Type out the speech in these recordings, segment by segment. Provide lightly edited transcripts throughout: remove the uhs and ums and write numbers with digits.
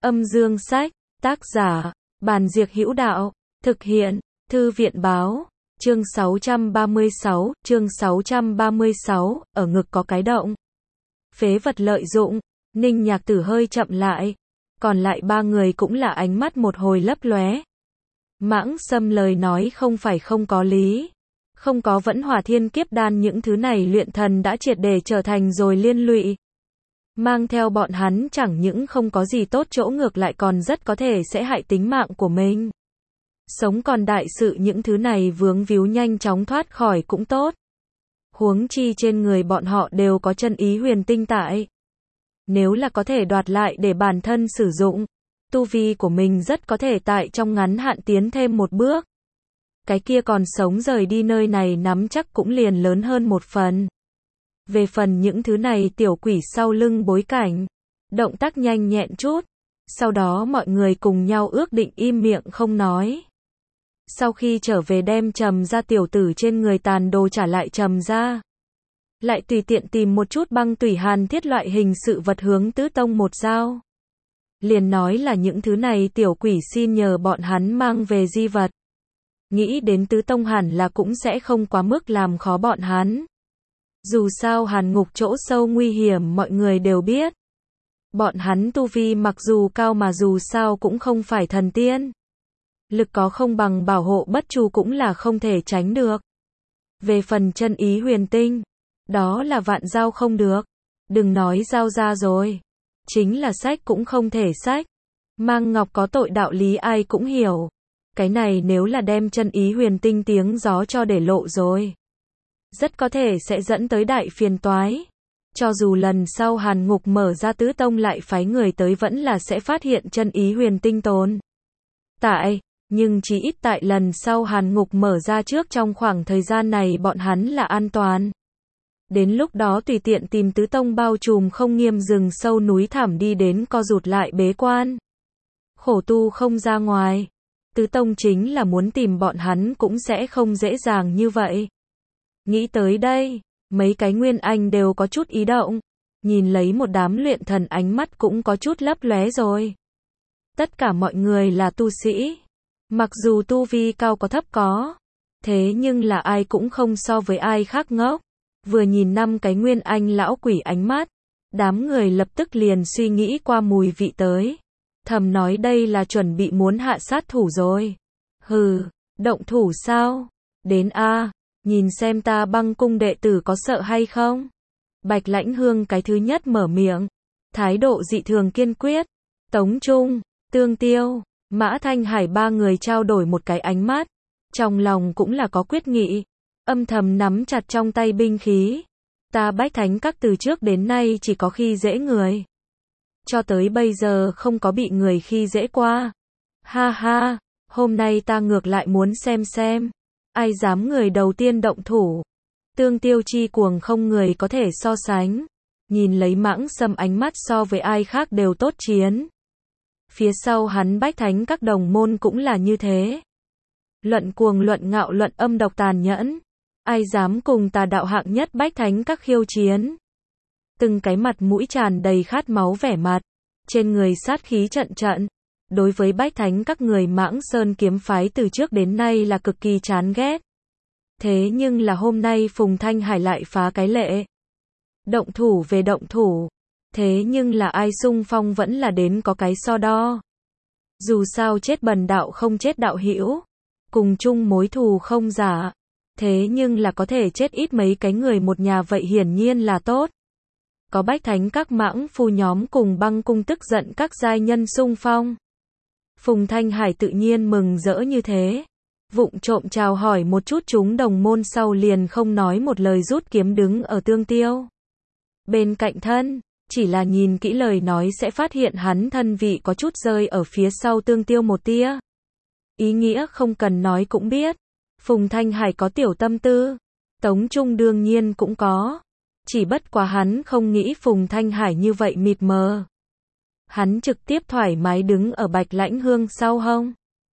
Âm dương sách, tác giả, Bàn Diệc Hữu Đạo, thực hiện, Thư viện báo, chương 636, ở ngực có cái động. Phế vật lợi dụng, Ninh Nhạc Tử hơi chậm lại, còn lại ba người cũng là ánh mắt một hồi lấp lóe. Mãng Sâm lời nói không phải không có lý. Không có vẫn hỏa thiên kiếp đan những thứ này luyện thần đã triệt để trở thành rồi liên lụy. Mang theo bọn hắn chẳng những không có gì tốt chỗ ngược lại còn rất có thể sẽ hại tính mạng của mình. Sống còn đại sự những thứ này vướng víu nhanh chóng thoát khỏi cũng tốt. Huống chi trên người bọn họ đều có chân ý huyền tinh tại. Nếu là có thể đoạt lại để bản thân sử dụng, tu vi của mình rất có thể tại trong ngắn hạn tiến thêm một bước. Cái kia còn sống rời đi nơi này nắm chắc cũng liền lớn hơn một phần. Về phần những thứ này tiểu quỷ sau lưng bối cảnh, động tác nhanh nhẹn chút, sau đó mọi người cùng nhau ước định im miệng không nói. Sau khi trở về đem Trầm ra tiểu tử trên người tàn đồ trả lại Trầm ra. Lại tùy tiện tìm một chút băng tủy hàn thiết loại hình sự vật hướng tứ tông một giao. Liền nói là những thứ này tiểu quỷ xin nhờ bọn hắn mang về di vật. Nghĩ đến tứ tông hẳn là cũng sẽ không quá mức làm khó bọn hắn. Dù sao hàn ngục chỗ sâu nguy hiểm mọi người đều biết. Bọn hắn tu vi mặc dù cao mà dù sao cũng không phải thần tiên. Lực có không bằng bảo hộ bất chu cũng là không thể tránh được. Về phần chân ý huyền tinh, đó là vạn giao không được. Đừng nói giao ra rồi. Chính là sách cũng không thể sách. Mang ngọc có tội đạo lý ai cũng hiểu. Cái này nếu là đem chân ý huyền tinh tiếng gió cho để lộ rồi. Rất có thể sẽ dẫn tới đại phiền toái. Cho dù lần sau hàn ngục mở ra tứ tông lại phái người tới vẫn là sẽ phát hiện chân ý huyền tinh tồn tại. Nhưng chỉ ít tại lần sau hàn ngục mở ra trước trong khoảng thời gian này bọn hắn là an toàn. Đến lúc đó tùy tiện tìm tứ tông bao trùm không nghiêm rừng sâu núi thẳm đi đến co rụt lại bế quan. Khổ tu không ra ngoài. Tứ tông chính là muốn tìm bọn hắn cũng sẽ không dễ dàng như vậy. Nghĩ tới đây, mấy cái nguyên anh đều có chút ý động. Nhìn lấy một đám luyện thần ánh mắt cũng có chút lấp lóe rồi. Tất cả mọi người là tu sĩ. Mặc dù tu vi cao có thấp có. Thế nhưng là ai cũng không so với ai khác ngốc. Vừa nhìn năm cái nguyên anh lão quỷ ánh mắt. Đám người lập tức liền suy nghĩ qua mùi vị tới. Thầm nói đây là chuẩn bị muốn hạ sát thủ rồi. Hừ, động thủ sao? Đến a, nhìn xem ta Băng cung đệ tử có sợ hay không? Bạch Lãnh Hương cái thứ nhất mở miệng. Thái độ dị thường kiên quyết. Tống Trung, Tương Tiêu, Mã Thanh Hải ba người trao đổi một cái ánh mắt. Trong lòng cũng là có quyết nghị. Âm thầm nắm chặt trong tay binh khí. Ta Bách Thánh Các từ trước đến nay chỉ có khi dễ người. Cho tới bây giờ không có bị người khi dễ qua. Ha ha, hôm nay ta ngược lại muốn xem. Ai dám người đầu tiên động thủ. Tương Tiêu chi cuồng không người có thể so sánh. Nhìn lấy Mãng Sâm ánh mắt so với ai khác đều tốt chiến. Phía sau hắn Bách Thánh Các đồng môn cũng là như thế. Luận cuồng luận ngạo luận âm độc tàn nhẫn. Ai dám cùng tà đạo hạng nhất Bách Thánh Các khiêu chiến. Từng cái mặt mũi tràn đầy khát máu vẻ mặt. Trên người sát khí trận trận. Đối với Bách Thánh Các người Mãng Sơn kiếm phái từ trước đến nay là cực kỳ chán ghét. Thế nhưng là hôm nay Phùng Thanh Hải lại phá cái lệ. Động thủ về động thủ. Thế nhưng là ai xung phong vẫn là đến có cái so đo. Dù sao chết bần đạo không chết đạo hữu. Cùng chung mối thù không giả. Thế nhưng là có thể chết ít mấy cái người một nhà vậy hiển nhiên là tốt. Có Bách Thánh Các mãng phu nhóm cùng Băng cung tức giận các giai nhân xung phong. Phùng Thanh Hải tự nhiên mừng rỡ như thế. Vụng trộm chào hỏi một chút chúng đồng môn sau liền không nói một lời rút kiếm đứng ở Tương Tiêu. Bên cạnh thân, chỉ là nhìn kỹ lời nói sẽ phát hiện hắn thân vị có chút rơi ở phía sau Tương Tiêu một tia. Ý nghĩa không cần nói cũng biết. Phùng Thanh Hải có tiểu tâm tư. Tống Trung đương nhiên cũng có. Chỉ bất quá hắn không nghĩ Phùng Thanh Hải như vậy mịt mờ. Hắn trực tiếp thoải mái đứng ở Bạch Lãnh Hương sau hông.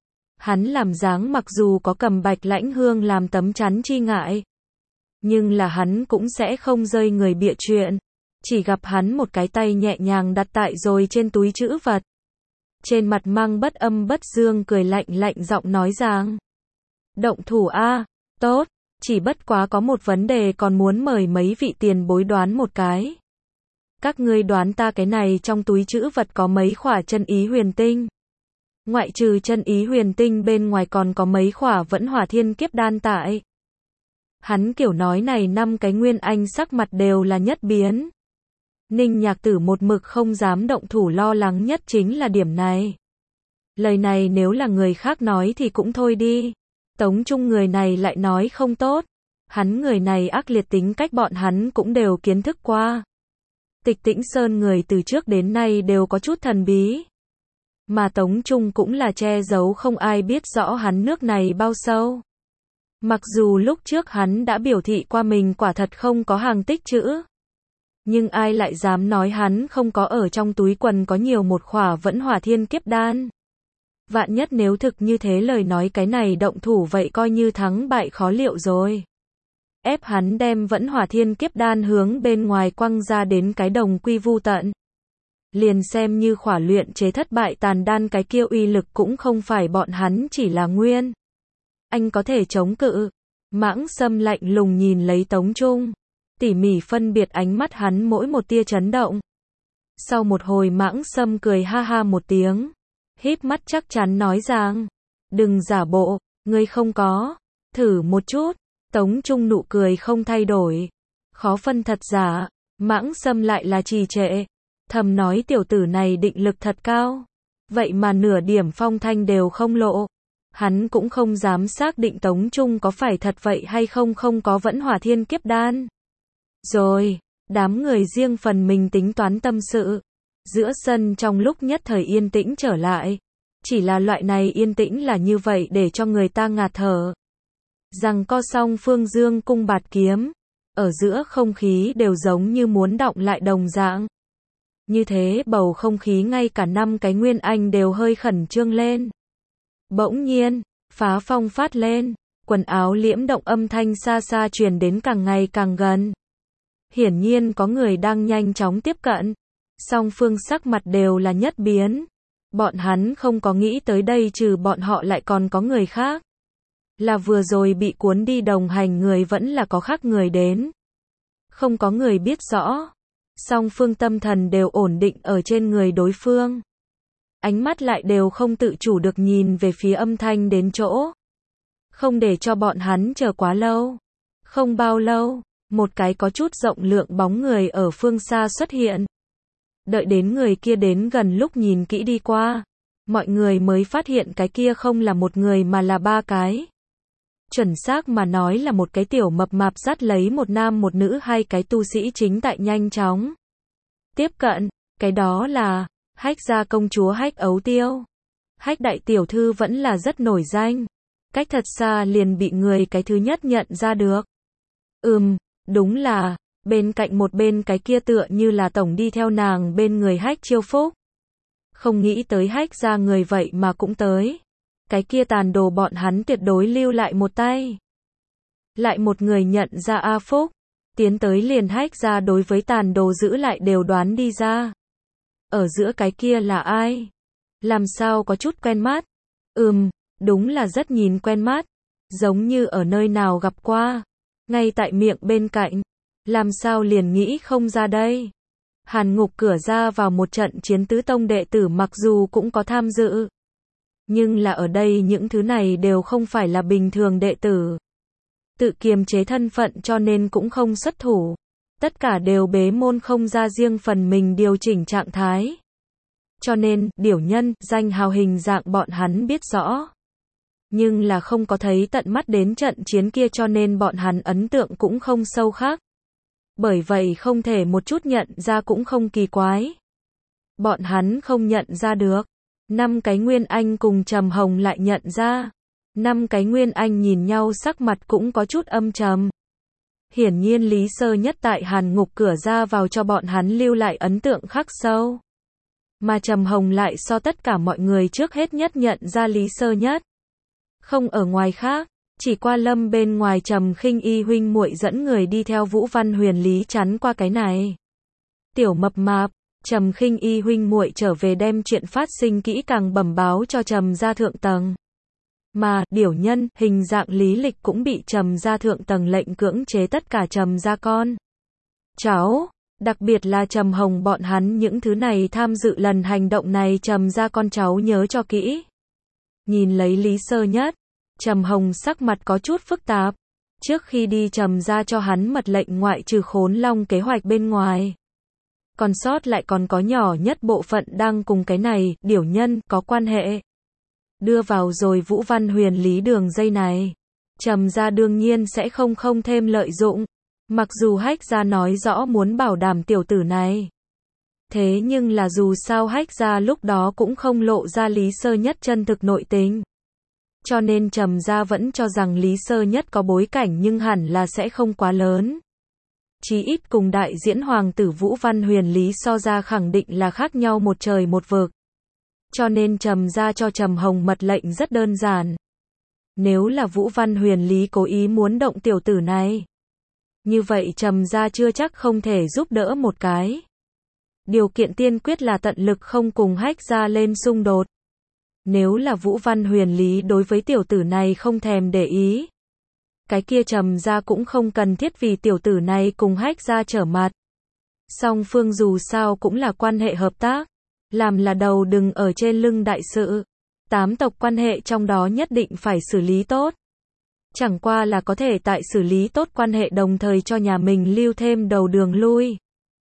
Hắn làm dáng mặc dù có cầm Bạch Lãnh Hương làm tấm chắn chi ngại. Nhưng là hắn cũng sẽ không rơi người bịa chuyện. Chỉ gặp hắn một cái tay nhẹ nhàng đặt tại rồi trên túi trữ vật. trên mặt mang bất âm bất dương cười lạnh lạnh giọng nói rằng. Động thủ a, tốt, chỉ bất quá có một vấn đề còn muốn mời mấy vị tiền bối đoán một cái. Các ngươi đoán ta cái này trong túi trữ vật có mấy khỏa chân ý huyền tinh. Ngoại trừ chân ý huyền tinh bên ngoài còn có mấy khỏa vẫn hỏa thiên kiếp đan tại. Hắn kiểu nói này 5 cái Nguyên Anh sắc mặt đều là nhất biến. Ninh Nhạc Tử một mực không dám động thủ, lo lắng nhất chính là điểm này. Lời này nếu là người khác nói thì cũng thôi đi. Tống Trung người này lại nói không tốt. Hắn người này ác liệt tính cách bọn hắn cũng đều kiến thức qua. Tịch Tĩnh Sơn người từ trước đến nay đều có chút thần bí. Mà Tống Trung cũng là che giấu không ai biết rõ hắn nước này bao sâu. Mặc dù lúc trước hắn đã biểu thị qua mình quả thật không có hàng tích trữ. Nhưng ai lại dám nói hắn không có ở trong túi quần có nhiều một khỏa vẫn hỏa thiên kiếp đan. Vạn nhất nếu thực như thế lời nói cái này động thủ vậy coi như thắng bại khó liệu rồi. Ép hắn đem vẫn hỏa thiên kiếp đan hướng bên ngoài quăng ra đến cái đồng quy vu tận. Liền xem như khỏa luyện chế thất bại tàn đan cái kia uy lực cũng không phải bọn hắn chỉ là Nguyên Anh có thể chống cự. Mãng Sâm lạnh lùng nhìn lấy Tống Trung. Tỉ mỉ phân biệt ánh mắt hắn mỗi một tia chấn động. Sau một hồi Mãng Sâm cười ha ha một tiếng. Híp mắt chắc chắn nói rằng. Đừng giả bộ, ngươi không có. Thử một chút. Tống Trung nụ cười không thay đổi. Khó phân thật giả. Mãng Sâm lại là trì trệ. Thầm nói tiểu tử này định lực thật cao. Vậy mà nửa điểm phong thanh đều không lộ. Hắn cũng không dám xác định Tống Trung có phải thật vậy hay không có vẫn hỏa thiên kiếp đan. Rồi, đám người riêng phần mình tính toán tâm sự. Giữa sân trong lúc nhất thời yên tĩnh trở lại. Chỉ là loại này yên tĩnh là như vậy để cho người ta ngạt thở. Rằng co song phương dương cung bạt kiếm. Ở giữa không khí đều giống như muốn đọng lại đồng dạng. Như thế bầu không khí ngay cả 5 cái Nguyên Anh đều hơi khẩn trương lên. Bỗng nhiên, phá phong phát lên, quần áo liễm động âm thanh xa xa truyền đến càng ngày càng gần. Hiển nhiên có người đang nhanh chóng tiếp cận. Song phương sắc mặt đều là nhất biến. Bọn hắn không có nghĩ tới đây trừ bọn họ lại còn có người khác. Là vừa rồi bị cuốn đi đồng hành người vẫn là có khác người đến. Không có người biết rõ. Song phương tâm thần đều ổn định ở trên người đối phương. Ánh mắt lại đều không tự chủ được nhìn về phía âm thanh đến chỗ. Không để cho bọn hắn chờ quá lâu. Không bao lâu, một cái có chút rộng lượng bóng người ở phương xa xuất hiện. Đợi đến người kia đến gần lúc nhìn kỹ đi qua. Mọi người mới phát hiện cái kia không là một người mà là 3 cái. Chuẩn xác mà nói là một cái tiểu mập mạp dắt lấy một nam một nữ 2 cái tu sĩ chính tại nhanh chóng tiếp cận, cái đó là Hách gia công chúa Hách Ấu Tiêu. Hách đại tiểu thư vẫn là rất nổi danh, cách thật xa liền bị người cái thứ nhất nhận ra được. Đúng là, bên cạnh một bên cái kia tựa như là tổng đi theo nàng bên người Hách Chiêu Phúc. Không nghĩ tới Hách gia người vậy mà cũng tới. Cái kia tàn đồ bọn hắn tuyệt đối lưu lại một tay. Lại một người nhận ra A Phúc. Tiến tới liền Hách ra đối với tàn đồ giữ lại đều đoán đi ra. Ở giữa cái kia là ai? Làm sao có chút quen mắt? Đúng là rất nhìn quen mắt. Giống như ở nơi nào gặp qua. Ngay tại miệng bên cạnh. Làm sao liền nghĩ không ra đây? Hàn Ngục cửa ra vào một trận chiến tứ tông đệ tử mặc dù cũng có tham dự. Nhưng là ở đây những thứ này đều không phải là bình thường đệ tử. Tự kiềm chế thân phận cho nên cũng không xuất thủ. Tất cả đều bế môn không ra riêng phần mình điều chỉnh trạng thái. Cho nên, điểu nhân, danh hào hình dạng bọn hắn biết rõ. Nhưng là không có thấy tận mắt đến trận chiến kia cho nên bọn hắn ấn tượng cũng không sâu khác. Bởi vậy không thể một chút nhận ra cũng không kỳ quái. Bọn hắn không nhận ra được. 5 cái Nguyên Anh cùng Trầm Hồng lại nhận ra. 5 cái Nguyên Anh nhìn nhau sắc mặt cũng có chút âm trầm. Hiển nhiên Lý Sơ Nhất tại Hàn Ngục cửa ra vào cho bọn hắn lưu lại ấn tượng khắc sâu. Mà Trầm Hồng lại so tất cả mọi người trước hết nhất nhận ra Lý Sơ Nhất. Không ở ngoài khác, chỉ qua Lâm bên ngoài Trầm Khinh Y huynh muội dẫn người đi theo Vũ Văn Huyền Lý chắn qua cái này. Tiểu mập mạp, Trầm Khinh Y huynh muội trở về đem chuyện phát sinh kỹ càng bẩm báo cho Trầm gia thượng tầng. Mà, điểu nhân, hình dạng Lý Lịch cũng bị Trầm gia thượng tầng lệnh cưỡng chế tất cả Trầm gia con cháu, đặc biệt là Trầm Hồng bọn hắn những thứ này tham dự lần hành động này Trầm gia con cháu nhớ cho kỹ. Nhìn lấy Lý Sơ Nhất, Trầm Hồng sắc mặt có chút phức tạp. Trước khi đi Trầm gia cho hắn mật lệnh ngoại trừ Khốn Long kế hoạch bên ngoài. Còn sót lại còn có nhỏ nhất bộ phận đang cùng cái này, điểu nhân, có quan hệ. Đưa vào rồi Vũ Văn Huyền Lý đường dây này. Trầm gia đương nhiên sẽ không thêm lợi dụng. Mặc dù Hách gia nói rõ muốn bảo đảm tiểu tử này. Thế nhưng là dù sao Hách gia lúc đó cũng không lộ ra Lý Sơ Nhất chân thực nội tình. Cho nên Trầm gia vẫn cho rằng Lý Sơ Nhất có bối cảnh nhưng hẳn là sẽ không quá lớn. Chí ít cùng đại diễn hoàng tử Vũ Văn Huyền Lý so ra khẳng định là khác nhau một trời một vực. Cho nên Trầm gia cho Trầm Hồng mật lệnh rất đơn giản. Nếu là Vũ Văn Huyền Lý cố ý muốn động tiểu tử này, như vậy Trầm gia chưa chắc không thể giúp đỡ một cái. Điều kiện tiên quyết là tận lực không cùng Hách gia lên xung đột. Nếu là Vũ Văn Huyền Lý đối với tiểu tử này không thèm để ý, cái kia Trầm gia cũng không cần thiết vì tiểu tử này cùng Hách gia trở mặt. Song phương dù sao cũng là quan hệ hợp tác, làm là đầu đừng ở trên lưng đại sự. 8 tộc quan hệ trong đó nhất định phải xử lý tốt. Chẳng qua là có thể tại xử lý tốt quan hệ đồng thời cho nhà mình lưu thêm đầu đường lui.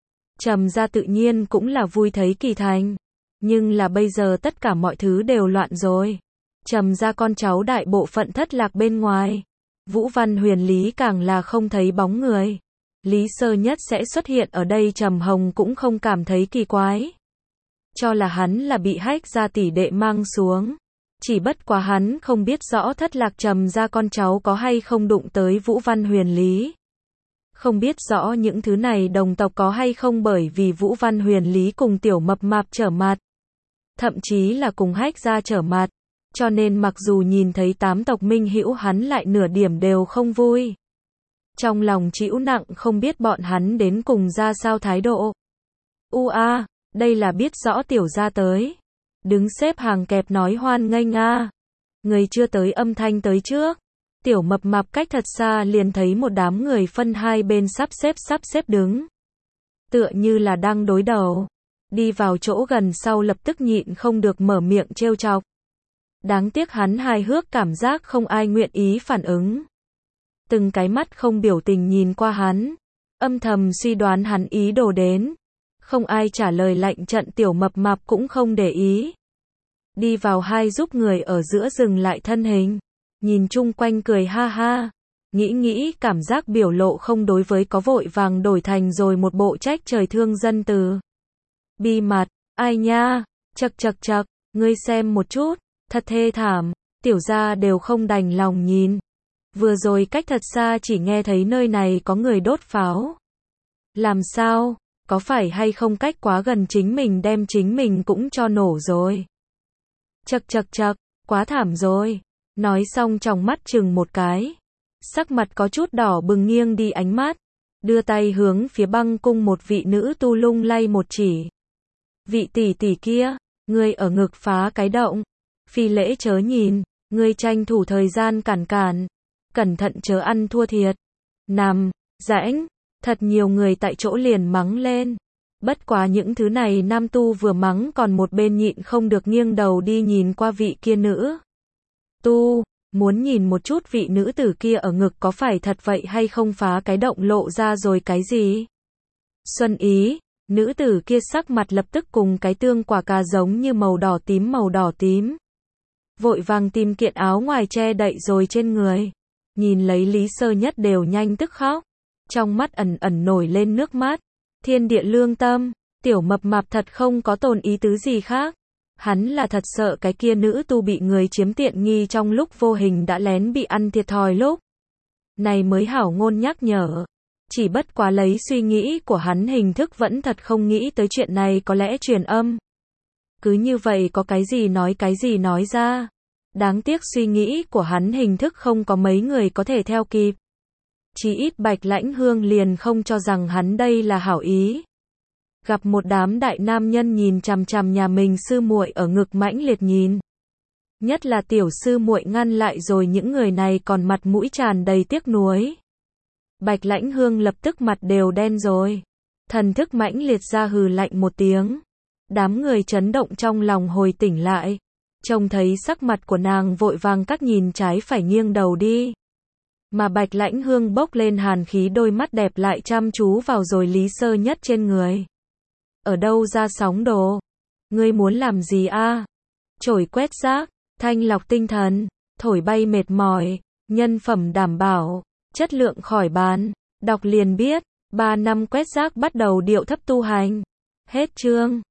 Trầm gia tự nhiên cũng là vui thấy kỳ thành. Nhưng là bây giờ tất cả mọi thứ đều loạn rồi. Trầm gia con cháu đại bộ phận thất lạc bên ngoài. Vũ Văn Huyền Lý càng là không thấy bóng người. Lý Sơ Nhất sẽ xuất hiện ở đây Trầm Hồng cũng không cảm thấy kỳ quái. Cho là hắn là bị Hách gia tỷ đệ mang xuống. Chỉ bất quá hắn không biết rõ thất lạc Trầm gia con cháu có hay không đụng tới Vũ Văn Huyền Lý. Không biết rõ những thứ này đồng tộc có hay không bởi vì Vũ Văn Huyền Lý cùng tiểu mập mạp trở mặt. Thậm chí là cùng Hách gia trở mặt. Cho nên mặc dù nhìn thấy 8 tộc minh hữu hắn lại nửa điểm đều không vui. Trong lòng chịu nặng không biết bọn hắn đến cùng ra sao thái độ. Đây là biết rõ tiểu gia tới. Đứng xếp hàng kẹp nói hoan nghênh Người chưa tới âm thanh tới trước. Tiểu mập mạp cách thật xa liền thấy một đám người phân hai bên sắp xếp đứng. Tựa như là đang đối đầu. Đi vào chỗ gần sau lập tức nhịn không được mở miệng trêu chọc. Đáng tiếc hắn hài hước cảm giác không ai nguyện ý phản ứng. Từng cái mắt không biểu tình nhìn qua hắn. Âm thầm suy đoán hắn ý đồ đến. Không ai trả lời lạnh trận tiểu mập mạp cũng không để ý. Đi vào hai giúp người ở giữa dừng lại thân hình. Nhìn chung quanh cười ha ha. Nghĩ cảm giác biểu lộ không đối với có vội vàng đổi thành rồi một bộ trách trời thương dân từ. Bi mặt, ai nha, chật, ngươi xem một chút, thật thê thảm, tiểu gia đều không đành lòng nhìn. Vừa rồi cách thật xa chỉ nghe thấy nơi này có người đốt pháo. Làm sao, có phải hay không cách quá gần chính mình đem chính mình cũng cho nổ rồi. Chật, quá thảm rồi. Nói xong trong mắt chừng một cái. Sắc mặt có chút đỏ bừng nghiêng đi ánh mắt. Đưa tay hướng phía băng cung một vị nữ tu lung lay một chỉ. Vị tỷ tỷ kia, ngươi ở ngực phá cái động. Phi lễ chớ nhìn, ngươi tranh thủ thời gian cản. Cẩn thận chớ ăn thua thiệt. Nằm, rãnh, thật nhiều người tại chỗ liền mắng lên. Bất quá những thứ này nam tu vừa mắng còn một bên nhịn không được nghiêng đầu đi nhìn qua vị kia nữ tu, muốn nhìn một chút vị nữ tử kia ở ngực có phải thật vậy hay không phá cái động lộ ra rồi cái gì. Xuân ý, nữ tử kia sắc mặt lập tức cùng cái tương quả cà giống như màu đỏ tím. Vội vàng tìm kiện áo ngoài che đậy rồi trên người. Nhìn lấy Lý Sơ Nhất đều nhanh tức khóc. Trong mắt ẩn nổi lên nước mắt. Thiên địa lương tâm, tiểu mập mạp thật không có tồn ý tứ gì khác. Hắn là thật sợ cái kia nữ tu bị người chiếm tiện nghi trong lúc vô hình đã lén bị ăn thiệt thòi lúc này mới hảo ngôn nhắc nhở. Chỉ bất quá lấy suy nghĩ của hắn hình thức vẫn thật không nghĩ tới chuyện này có lẽ truyền âm. Cứ như vậy có cái gì nói ra. Đáng tiếc suy nghĩ của hắn hình thức không có mấy người có thể theo kịp. Chỉ ít Bạch Lãnh Hương liền không cho rằng hắn đây là hảo ý. Gặp một đám đại nam nhân nhìn chằm chằm nhà mình sư muội ở ngực mãnh liệt nhìn. Nhất là tiểu sư muội ngăn lại rồi những người này còn mặt mũi tràn đầy tiếc nuối. Bạch Lãnh Hương lập tức mặt đều đen rồi. Thần thức mãnh liệt ra hừ lạnh một tiếng. Đám người chấn động trong lòng hồi tỉnh lại. Trông thấy sắc mặt của nàng vội vàng các nhìn trái phải nghiêng đầu đi. Mà Bạch Lãnh Hương bốc lên hàn khí, đôi mắt đẹp lại chăm chú vào rồi Lý Sơ Nhất trên người. Ở đâu ra sóng đồ? Ngươi muốn làm gì a? Chổi quét rác, thanh lọc tinh thần, thổi bay mệt mỏi, nhân phẩm đảm bảo, chất lượng khỏi bàn. Đọc liền biết, 3 năm quét rác bắt đầu điệu thấp tu hành. Hết chương.